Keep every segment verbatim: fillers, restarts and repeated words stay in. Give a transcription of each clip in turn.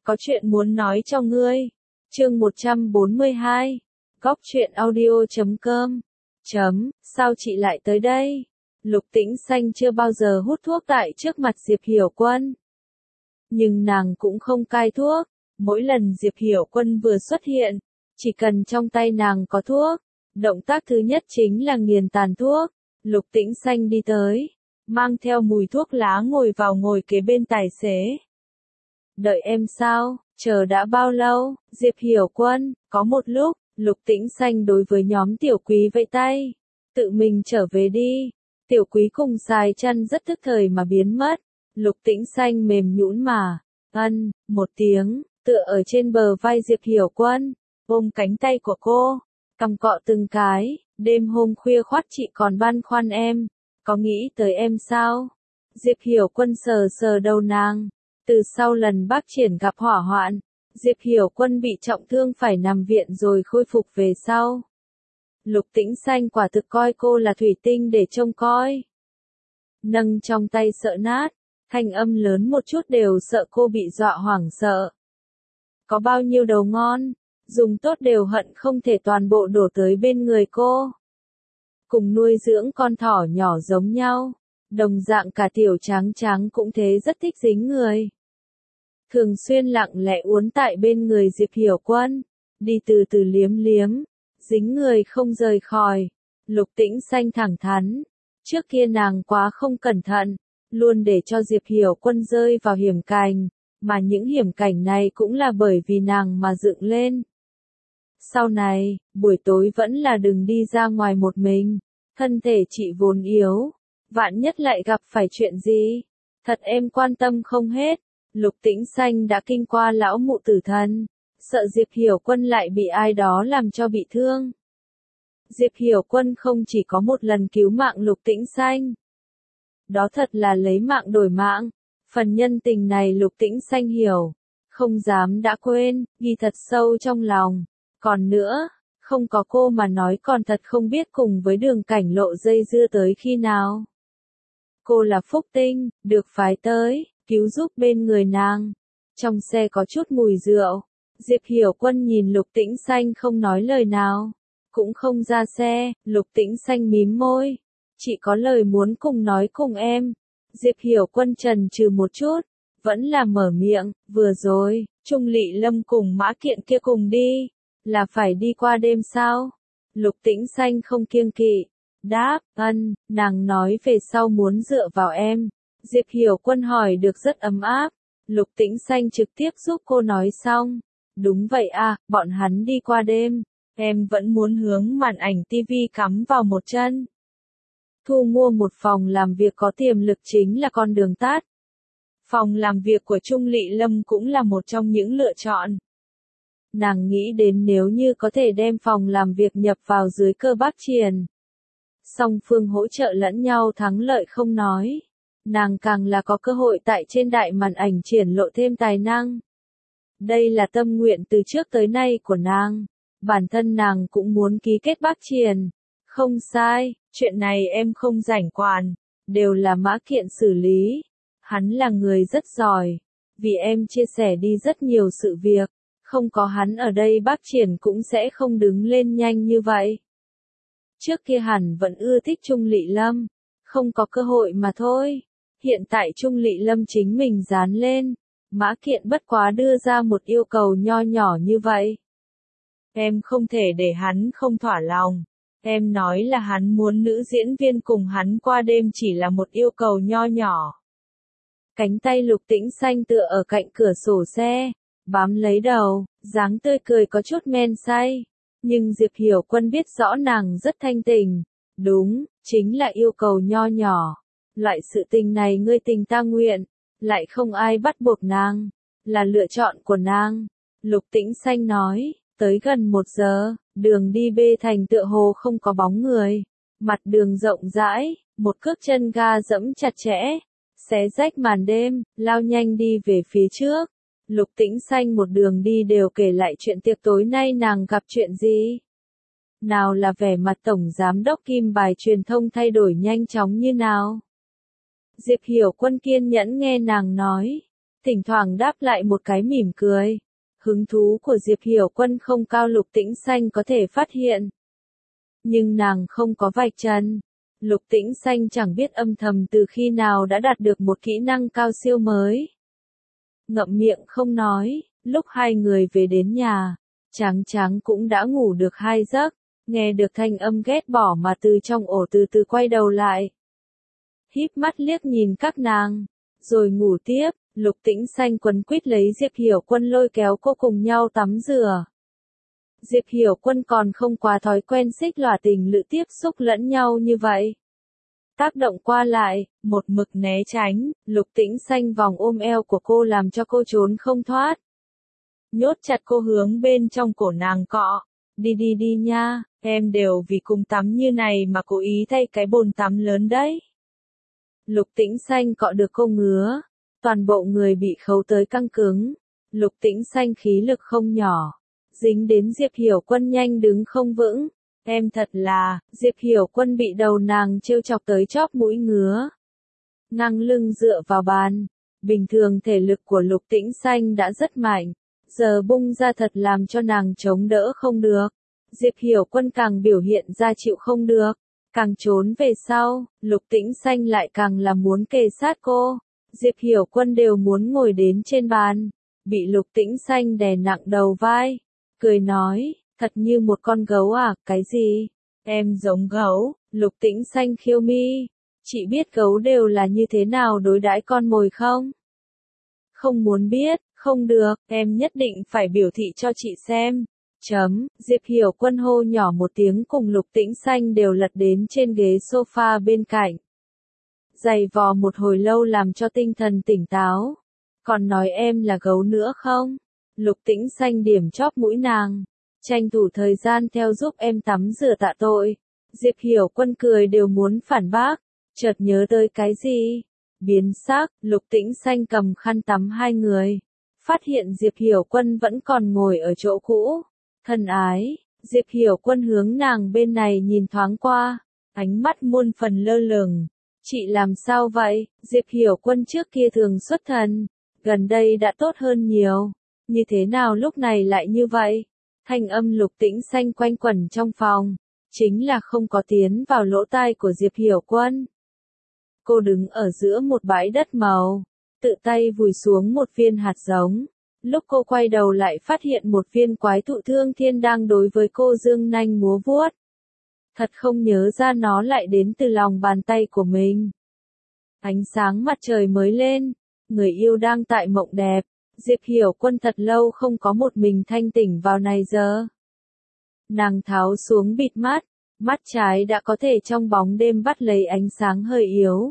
có chuyện muốn nói cho ngươi. Chương một trăm bốn mươi hai. Góc truyện audio chấm com. Chấm, sao chị lại tới đây? Lục Tĩnh Xanh chưa bao giờ hút thuốc tại trước mặt Diệp Hiểu Quân. Nhưng nàng cũng không cai thuốc. Mỗi lần Diệp Hiểu Quân vừa xuất hiện, chỉ cần trong tay nàng có thuốc, động tác thứ nhất chính là nghiền tàn thuốc. Lục Tĩnh Xanh đi tới, mang theo mùi thuốc lá ngồi vào ngồi kế bên tài xế. Đợi em sao, chờ đã bao lâu? Diệp Hiểu Quân, có một lúc, Lục Tĩnh Xanh đối với nhóm Tiểu Quý vẫy tay. Tự mình trở về đi. Tiểu Quý cùng Sài Chăn rất tức thời mà biến mất. Lục Tĩnh Xanh mềm nhũn mà, ân, một tiếng, tựa ở trên bờ vai Diệp Hiểu Quân, ôm cánh tay của cô, cằm cọ từng cái. Đêm hôm khuya khoắt chị còn băn khoăn em, có nghĩ tới em sao? Diệp Hiểu Quân sờ sờ đầu nàng. Từ sau lần bác Triển gặp hỏa hoạn, Diệp Hiểu Quân bị trọng thương phải nằm viện rồi khôi phục về sau. Lục Tĩnh Xanh quả thực coi cô là thủy tinh để trông coi. Nâng trong tay sợ nát, thanh âm lớn một chút đều sợ cô bị dọa hoảng sợ. Có bao nhiêu đầu ngon, dùng tốt đều hận không thể toàn bộ đổ tới bên người cô. Cùng nuôi dưỡng con thỏ nhỏ giống nhau, đồng dạng cả Tiểu Tráng Tráng cũng thế rất thích dính người. Thường xuyên lặng lẽ uốn tại bên người Diệp Hiểu Quân, đi từ từ liếm liếm, dính người không rời khỏi. Lục Tĩnh Xanh thẳng thắn, trước kia nàng quá không cẩn thận, luôn để cho Diệp Hiểu Quân rơi vào hiểm cảnh, mà những hiểm cảnh này cũng là bởi vì nàng mà dựng lên. Sau này, buổi tối vẫn là đừng đi ra ngoài một mình, thân thể chị vốn yếu, vạn nhất lại gặp phải chuyện gì, thật em quan tâm không hết. Lục Tĩnh Xanh đã kinh qua lão mụ tử thần, sợ Diệp Hiểu Quân lại bị ai đó làm cho bị thương. Diệp Hiểu Quân không chỉ có một lần cứu mạng Lục Tĩnh Xanh. Đó thật là lấy mạng đổi mạng, phần nhân tình này Lục Tĩnh Xanh hiểu, không dám đã quên, ghi thật sâu trong lòng. Còn nữa, không có cô mà nói còn thật không biết cùng với Đường Cảnh Lộ dây dưa tới khi nào. Cô là phúc tinh, được phái tới, cứu giúp bên người nàng. Trong xe có chút mùi rượu. Diệp Hiểu Quân nhìn Lục Tĩnh Xanh không nói lời nào, cũng không ra xe. Lục Tĩnh Xanh mím môi, chị có lời muốn cùng nói cùng em. Diệp Hiểu Quân chần chừ một chút, vẫn là mở miệng. Vừa rồi, Trung Lị Lâm cùng Mã Kiện kia cùng đi, là phải đi qua đêm sao? Lục Tĩnh Xanh không kiêng kỵ, đáp, ân, nàng nói về sau muốn dựa vào em. Diệp Hiểu Quân hỏi được rất ấm áp. Lục Tĩnh Xanh trực tiếp giúp cô nói xong. Đúng vậy à, bọn hắn đi qua đêm. Em vẫn muốn hướng màn ảnh tivi cắm vào một chân. Thu mua một phòng làm việc có tiềm lực chính là con đường tắt. Phòng làm việc của Trung Lị Lâm cũng là một trong những lựa chọn. Nàng nghĩ đến nếu như có thể đem phòng làm việc nhập vào dưới cơ bác Triển, song phương hỗ trợ lẫn nhau thắng lợi không nói, nàng càng là có cơ hội tại trên đại màn ảnh triển lộ thêm tài năng. Đây là tâm nguyện từ trước tới nay của nàng, bản thân nàng cũng muốn ký kết bác Triển. Không sai, chuyện này em không rảnh quản, đều là Mã Kiện xử lý. Hắn là người rất giỏi, vì em chia sẻ đi rất nhiều sự việc, không có hắn ở đây bác Triển cũng sẽ không đứng lên nhanh như vậy. Trước kia hẳn vẫn ưa thích Trung Lị Lâm, không có cơ hội mà thôi. Hiện tại Trung Lị Lâm chính mình dán lên, Mã Kiện bất quá đưa ra một yêu cầu nho nhỏ như vậy. Em không thể để hắn không thỏa lòng. Em nói là hắn muốn nữ diễn viên cùng hắn qua đêm chỉ là một yêu cầu nho nhỏ. Cánh tay Lục Tĩnh Xanh tựa ở cạnh cửa sổ xe, bám lấy đầu, dáng tươi cười có chút men say. Nhưng Diệp Hiểu Quân biết rõ nàng rất thanh tình. Đúng, chính là yêu cầu nho nhỏ. Loại sự tình này ngươi tình ta nguyện, lại không ai bắt buộc nàng, là lựa chọn của nàng. Lục Tĩnh Xanh nói, tới gần một giờ, đường đi bê thành tựa hồ không có bóng người. Mặt đường rộng rãi, một cước chân ga dẫm chặt chẽ, xé rách màn đêm, lao nhanh đi về phía trước. Lục Tĩnh Xanh một đường đi đều kể lại chuyện tiệc tối nay nàng gặp chuyện gì. Nào là vẻ mặt tổng giám đốc Kim Bài truyền thông thay đổi nhanh chóng như nào. Diệp Hiểu Quân kiên nhẫn nghe nàng nói, thỉnh thoảng đáp lại một cái mỉm cười. Hứng thú của Diệp Hiểu Quân không cao Lục Tĩnh Xanh có thể phát hiện. Nhưng nàng không có vạch trần. Lục Tĩnh Xanh chẳng biết âm thầm từ khi nào đã đạt được một kỹ năng cao siêu mới. Ngậm miệng không nói, lúc hai người về đến nhà, Tráng Tráng cũng đã ngủ được hai giấc, nghe được thanh âm ghét bỏ mà từ trong ổ từ từ quay đầu lại. Híp mắt liếc nhìn các nàng, rồi ngủ tiếp. Lục Tĩnh Xanh quấn quýt lấy Diệp Hiểu Quân lôi kéo cô cùng nhau tắm rửa. Diệp Hiểu Quân còn không quá thói quen xích lỏa tình lự tiếp xúc lẫn nhau như vậy. Tác động qua lại, một mực né tránh, Lục Tĩnh Xanh vòng ôm eo của cô làm cho cô trốn không thoát. Nhốt chặt cô hướng bên trong cổ nàng cọ. Đi đi đi nha, em đều vì cùng tắm như này mà cố ý thay cái bồn tắm lớn đấy. Lục Tĩnh Xanh cọ được cô ngứa. Toàn bộ người bị khấu tới căng cứng. Lục Tĩnh Xanh khí lực không nhỏ. Dính đến Diệp Hiểu Quân nhanh đứng không vững. Em thật là, Diệp Hiểu Quân bị đầu nàng trêu chọc tới chóp mũi ngứa. Ngang lưng dựa vào bàn. Bình thường thể lực của Lục Tĩnh Xanh đã rất mạnh. Giờ bung ra thật làm cho nàng chống đỡ không được. Diệp Hiểu Quân càng biểu hiện ra chịu không được. Càng trốn về sau, Lục Tĩnh Xanh lại càng là muốn kề sát cô. Diệp Hiểu Quân đều muốn ngồi đến trên bàn. Bị Lục Tĩnh Xanh đè nặng đầu vai. Cười nói, thật như một con gấu à, cái gì? Em giống gấu. Lục Tĩnh Xanh khiêu mi. Chị biết gấu đều là như thế nào đối đãi con mồi không? Không muốn biết, không được, em nhất định phải biểu thị cho chị xem. Chấm, Diệp Hiểu Quân hô nhỏ một tiếng cùng Lục Tĩnh Xanh đều lật đến trên ghế sofa bên cạnh. Giày vò một hồi lâu làm cho tinh thần tỉnh táo. Còn nói em là gấu nữa không? Lục Tĩnh Xanh điểm chóp mũi nàng. Tranh thủ thời gian theo giúp em tắm rửa tạ tội. Diệp Hiểu Quân cười đều muốn phản bác. Chợt nhớ tới cái gì? Biến sắc, Lục Tĩnh Xanh cầm khăn tắm hai người. Phát hiện Diệp Hiểu Quân vẫn còn ngồi ở chỗ cũ. Thân ái, Diệp Hiểu Quân hướng nàng bên này nhìn thoáng qua. Ánh mắt muôn phần lơ lửng. Chị làm sao vậy? Diệp Hiểu Quân trước kia thường xuất thần. Gần đây đã tốt hơn nhiều. Như thế nào lúc này lại như vậy? Thanh âm Lục Tĩnh Xanh quanh quẩn trong phòng. Chính là không có tiến vào lỗ tai của Diệp Hiểu Quân. Cô đứng ở giữa một bãi đất màu. Tự tay vùi xuống một viên hạt giống. Lúc cô quay đầu lại phát hiện một viên quái thụ thương thiên đang đối với cô dương nanh múa vuốt. Thật không nhớ ra nó lại đến từ lòng bàn tay của mình. Ánh sáng mặt trời mới lên. Người yêu đang tại mộng đẹp. Diệp Hiểu Quân thật lâu không có một mình thanh tỉnh vào này giờ. Nàng tháo xuống bịt mắt. Mắt trái đã có thể trong bóng đêm bắt lấy ánh sáng hơi yếu.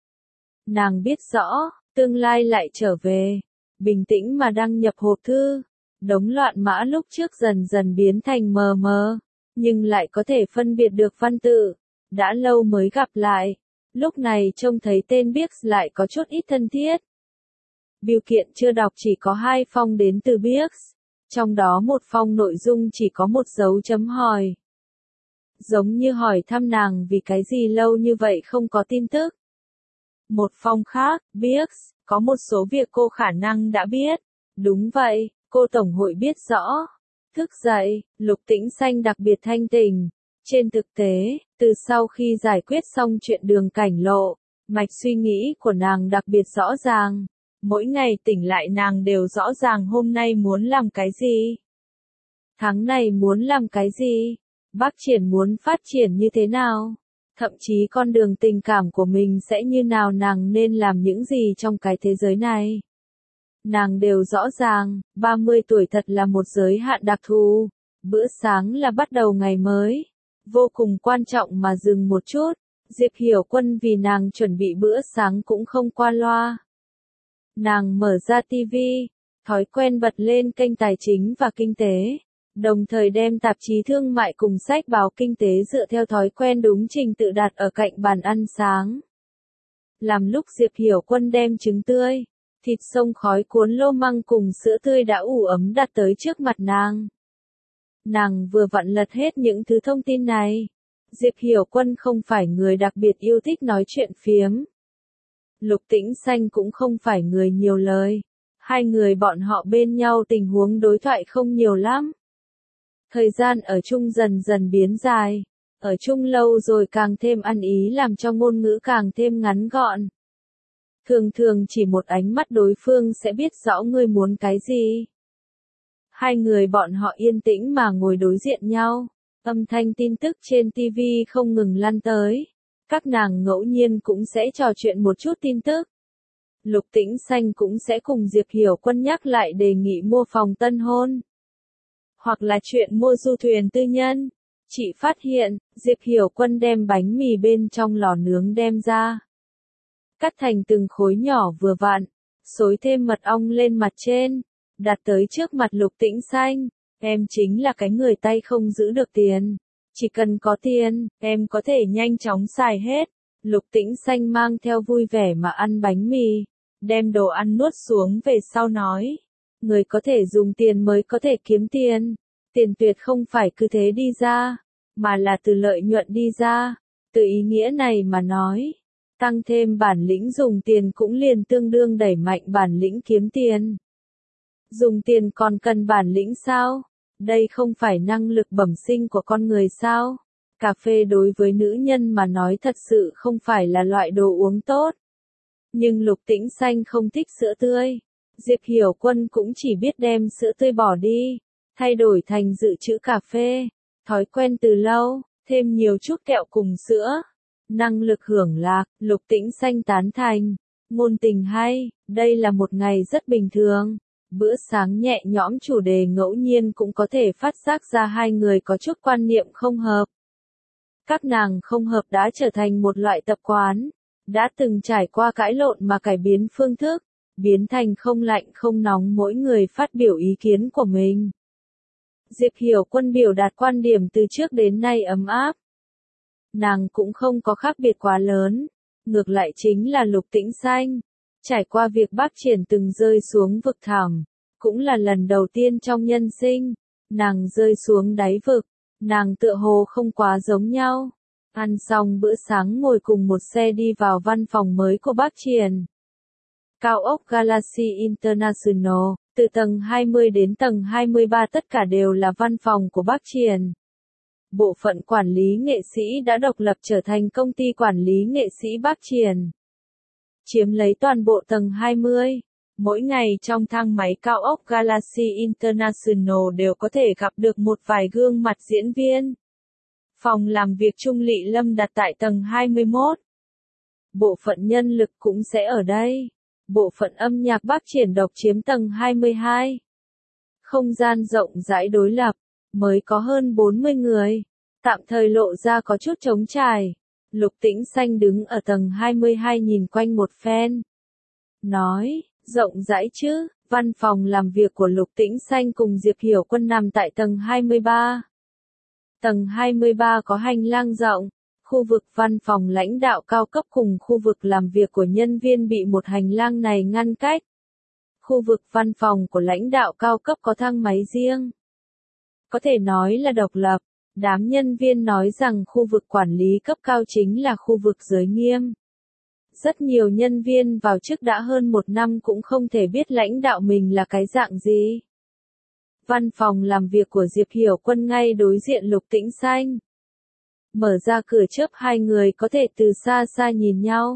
Nàng biết rõ, tương lai lại trở về. Bình tĩnh mà đăng nhập hộp thư. Đống loạn mã lúc trước dần dần biến thành mờ mờ. Nhưng lại có thể phân biệt được văn tự. Đã lâu mới gặp lại. Lúc này trông thấy tên Bix lại có chút ít thân thiết. Bưu kiện chưa đọc chỉ có hai phong đến từ Bix. Trong đó một phong nội dung chỉ có một dấu chấm hỏi. Giống như hỏi thăm nàng vì cái gì lâu như vậy không có tin tức. Một phong khác, Bix, có một số việc cô khả năng đã biết. Đúng vậy, cô tổng hội biết rõ. Thức dậy, Lục Tĩnh Xanh đặc biệt thanh tỉnh. Trên thực tế, từ sau khi giải quyết xong chuyện đường cảnh lộ, mạch suy nghĩ của nàng đặc biệt rõ ràng. Mỗi ngày tỉnh lại nàng đều rõ ràng hôm nay muốn làm cái gì. Tháng này muốn làm cái gì. Bác Triển muốn phát triển như thế nào. Thậm chí con đường tình cảm của mình sẽ như nào, nàng nên làm những gì trong cái thế giới này. Nàng đều rõ ràng, ba mươi tuổi thật là một giới hạn đặc thù. Bữa sáng là bắt đầu ngày mới. Vô cùng quan trọng mà dừng một chút. Diệp Hiểu Quân vì nàng chuẩn bị bữa sáng cũng không qua loa. Nàng mở ra tivi, thói quen bật lên kênh tài chính và kinh tế. Đồng thời đem tạp chí thương mại cùng sách báo kinh tế dựa theo thói quen đúng trình tự đặt ở cạnh bàn ăn sáng. Làm lúc Diệp Hiểu Quân đem trứng tươi, thịt xông khói cuốn lô măng cùng sữa tươi đã ủ ấm đặt tới trước mặt nàng. Nàng vừa vặn lật hết những thứ thông tin này. Diệp Hiểu Quân không phải người đặc biệt yêu thích nói chuyện phiếm. Lục Tĩnh Xanh cũng không phải người nhiều lời. Hai người bọn họ bên nhau tình huống đối thoại không nhiều lắm. Thời gian ở chung dần dần biến dài. Ở chung lâu rồi càng thêm ăn ý làm cho ngôn ngữ càng thêm ngắn gọn. Thường thường chỉ một ánh mắt đối phương sẽ biết rõ ngươi muốn cái gì. Hai người bọn họ yên tĩnh mà ngồi đối diện nhau. Âm thanh tin tức trên ti vi không ngừng lăn tới. Các nàng ngẫu nhiên cũng sẽ trò chuyện một chút tin tức. Lục Tĩnh Xanh cũng sẽ cùng Diệp Hiểu Quân nhắc lại đề nghị mua phòng tân hôn. Hoặc là chuyện mua du thuyền tư nhân. Chị phát hiện, Diệp Hiểu Quân đem bánh mì bên trong lò nướng đem ra. Cắt thành từng khối nhỏ vừa vặn, xối thêm mật ong lên mặt trên, đặt tới trước mặt Lục Tĩnh Xanh. Em chính là cái người tay không giữ được tiền. Chỉ cần có tiền, em có thể nhanh chóng xài hết. Lục Tĩnh Xanh mang theo vui vẻ mà ăn bánh mì, đem đồ ăn nuốt xuống về sau nói. Người có thể dùng tiền mới có thể kiếm tiền. Tiền tuyệt không phải cứ thế đi ra, mà là từ lợi nhuận đi ra. Từ ý nghĩa này mà nói, tăng thêm bản lĩnh dùng tiền cũng liền tương đương đẩy mạnh bản lĩnh kiếm tiền. Dùng tiền còn cần bản lĩnh sao? Đây không phải năng lực bẩm sinh của con người sao? Cà phê đối với nữ nhân mà nói thật sự không phải là loại đồ uống tốt. Nhưng Lục Tĩnh Xanh không thích sữa tươi. Diệp Hiểu Quân cũng chỉ biết đem sữa tươi bỏ đi, thay đổi thành dự trữ cà phê. Thói quen từ lâu, thêm nhiều chút kẹo cùng sữa. Năng lực hưởng lạc, Lục Tĩnh Xanh tán thành. Ngôn tình hay, đây là một ngày rất bình thường. Bữa sáng nhẹ nhõm chủ đề ngẫu nhiên cũng có thể phát giác ra hai người có chút quan niệm không hợp. Các nàng không hợp đã trở thành một loại tập quán. Đã từng trải qua cãi lộn mà cải biến phương thức, biến thành không lạnh không nóng mỗi người phát biểu ý kiến của mình. Diệp Hiểu Quân biểu đạt quan điểm từ trước đến nay ấm áp. Nàng cũng không có khác biệt quá lớn. Ngược lại chính là Lục Tĩnh Xanh. Trải qua việc Bác Triển từng rơi xuống vực thẳm, cũng là lần đầu tiên trong nhân sinh, nàng rơi xuống đáy vực, nàng tựa hồ không quá giống nhau. Ăn xong bữa sáng ngồi cùng một xe đi vào văn phòng mới của Bác Triển. Cao ốc Galaxy International, từ tầng hai mươi đến tầng hai mươi ba tất cả đều là văn phòng của Bác Triển. Bộ phận quản lý nghệ sĩ đã độc lập trở thành công ty quản lý nghệ sĩ Bác Triển. Chiếm lấy toàn bộ tầng hai mươi. Mỗi ngày trong thang máy cao ốc Galaxy International đều có thể gặp được một vài gương mặt diễn viên. Phòng làm việc Trung Lị Lâm đặt tại tầng hai mươi mốt. Bộ phận nhân lực cũng sẽ ở đây. Bộ phận âm nhạc Bác Triển độc chiếm tầng hai mươi hai. Không gian rộng rãi đối lập, mới có hơn bốn mươi người. Tạm thời lộ ra có chút trống trải. Lục Tĩnh Xanh đứng ở tầng hai mươi hai nhìn quanh một phen. Nói, rộng rãi chứ, văn phòng làm việc của Lục Tĩnh Xanh cùng Diệp Hiểu Quân nằm tại tầng hai mươi ba. Tầng hai mươi ba có hành lang rộng, khu vực văn phòng lãnh đạo cao cấp cùng khu vực làm việc của nhân viên bị một hành lang này ngăn cách. Khu vực văn phòng của lãnh đạo cao cấp có thang máy riêng. Có thể nói là độc lập. Đám nhân viên nói rằng khu vực quản lý cấp cao chính là khu vực giới nghiêm. Rất nhiều nhân viên vào chức đã hơn một năm cũng không thể biết lãnh đạo mình là cái dạng gì. Văn phòng làm việc của Diệp Hiểu Quân ngay đối diện Lục Tĩnh Xanh. Mở ra cửa chớp hai người có thể từ xa xa nhìn nhau.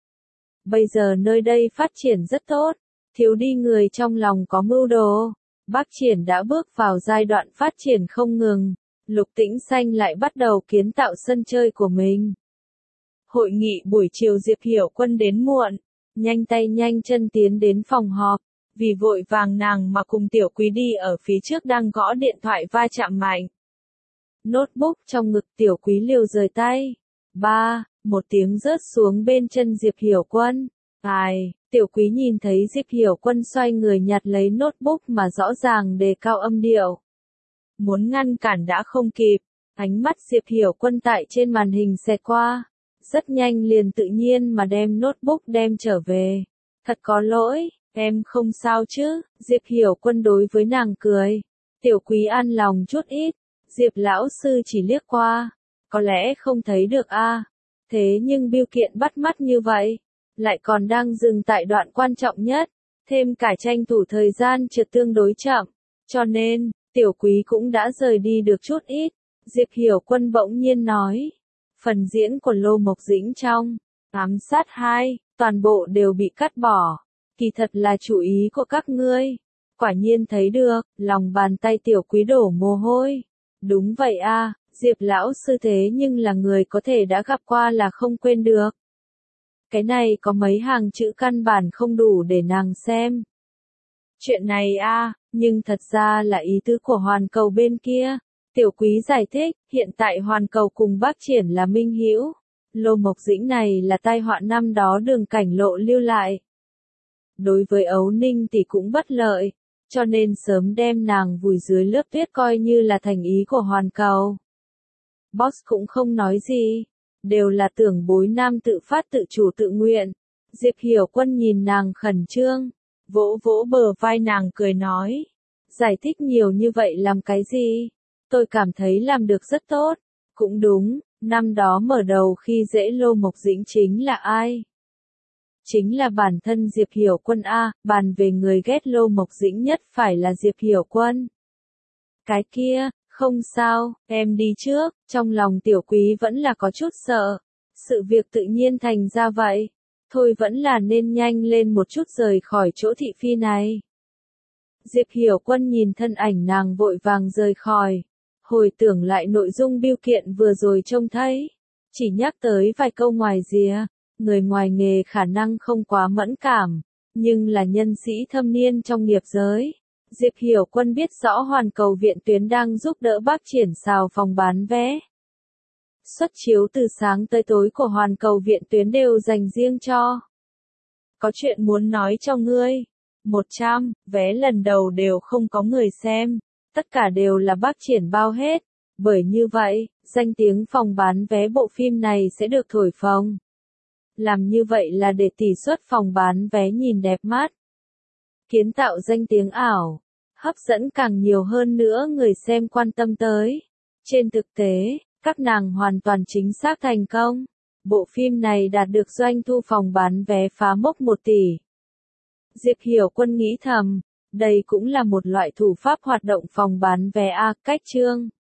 Bây giờ nơi đây phát triển rất tốt, thiếu đi người trong lòng có mưu đồ. Bác Triển đã bước vào giai đoạn phát triển không ngừng. Lục Tĩnh Xanh lại bắt đầu kiến tạo sân chơi của mình. Hội nghị buổi chiều Diệp Hiểu Quân đến muộn, nhanh tay nhanh chân tiến đến phòng họp, vì vội vàng nàng mà cùng Tiểu Quý đi ở phía trước đang gõ điện thoại va chạm mạnh. Notebook trong ngực Tiểu Quý liều rời tay. Ba, một tiếng rớt xuống bên chân Diệp Hiểu Quân. Ai, Tiểu Quý nhìn thấy Diệp Hiểu Quân xoay người nhặt lấy notebook mà rõ ràng đề cao âm điệu. Muốn ngăn cản đã không kịp, ánh mắt Diệp Hiểu Quân tại trên màn hình xẹt qua, rất nhanh liền tự nhiên mà đem notebook đem trở về. Thật có lỗi, em không sao chứ, Diệp Hiểu Quân đối với nàng cười. Tiểu Quý an lòng chút ít, Diệp lão sư chỉ liếc qua, có lẽ không thấy được a. À. Thế nhưng bưu kiện bắt mắt như vậy, lại còn đang dừng tại đoạn quan trọng nhất, thêm cả tranh thủ thời gian trượt tương đối chậm, cho nên, Tiểu Quý cũng đã rời đi được chút ít. Diệp Hiểu Quân bỗng nhiên nói, phần diễn của Lô Mộc Dĩnh trong Ám sát hai, toàn bộ đều bị cắt bỏ, kỳ thật là chủ ý của các ngươi. Quả nhiên thấy được, lòng bàn tay Tiểu Quý đổ mồ hôi. Đúng vậy a, Diệp lão sư thế nhưng là người có thể đã gặp qua là không quên được. Cái này có mấy hàng chữ căn bản không đủ để nàng xem. Chuyện này a, nhưng thật ra là ý tứ của Hoàn Cầu bên kia. Tiểu Quý giải thích, hiện tại Hoàn Cầu cùng Bác Triển là minh hữu. Lô Mộc Dĩnh này là tai họa năm đó Đường Cảnh Lộ lưu lại. Đối với Ấu Ninh thì cũng bất lợi, cho nên sớm đem nàng vùi dưới lớp tuyết coi như là thành ý của Hoàn Cầu. Boss cũng không nói gì, đều là tưởng bối nam tự phát tự chủ tự nguyện. Diệp Hiểu Quân nhìn nàng khẩn trương, vỗ vỗ bờ vai nàng cười nói, giải thích nhiều như vậy làm cái gì? Tôi cảm thấy làm được rất tốt. Cũng đúng, năm đó mở đầu khi dễ Lô Mộc Dĩnh chính là ai? Chính là bản thân Diệp Hiểu Quân a, bàn về người ghét Lô Mộc Dĩnh nhất phải là Diệp Hiểu Quân. Cái kia, không sao, em đi trước, trong lòng Tiểu Quý vẫn là có chút sợ. Sự việc tự nhiên thành ra vậy. Thôi vẫn là nên nhanh lên một chút rời khỏi chỗ thị phi này. Diệp Hiểu Quân nhìn thân ảnh nàng vội vàng rời khỏi. Hồi tưởng lại nội dung biêu kiện vừa rồi trông thấy. Chỉ nhắc tới vài câu ngoài rìa. Người ngoài nghề khả năng không quá mẫn cảm. Nhưng là nhân sĩ thâm niên trong nghiệp giới. Diệp Hiểu Quân biết rõ Hoàn Cầu Viện Tuyến đang giúp đỡ Bác Triển xào phòng bán vé. Suất chiếu từ sáng tới tối của Hoàn Cầu Viện Tuyến đều dành riêng cho. Có chuyện muốn nói cho ngươi. một trăm, vé lần đầu đều không có người xem. Tất cả đều là Bác Triển bao hết. Bởi như vậy, danh tiếng phòng bán vé bộ phim này sẽ được thổi phồng. Làm như vậy là để tỷ suất phòng bán vé nhìn đẹp mắt. Kiến tạo danh tiếng ảo. Hấp dẫn càng nhiều hơn nữa người xem quan tâm tới. Trên thực tế, các nàng hoàn toàn chính xác thành công. Bộ phim này đạt được doanh thu phòng bán vé phá mốc một tỷ. Diệp Hiểu Quân nghĩ thầm, đây cũng là một loại thủ pháp hoạt động phòng bán vé A cách chương.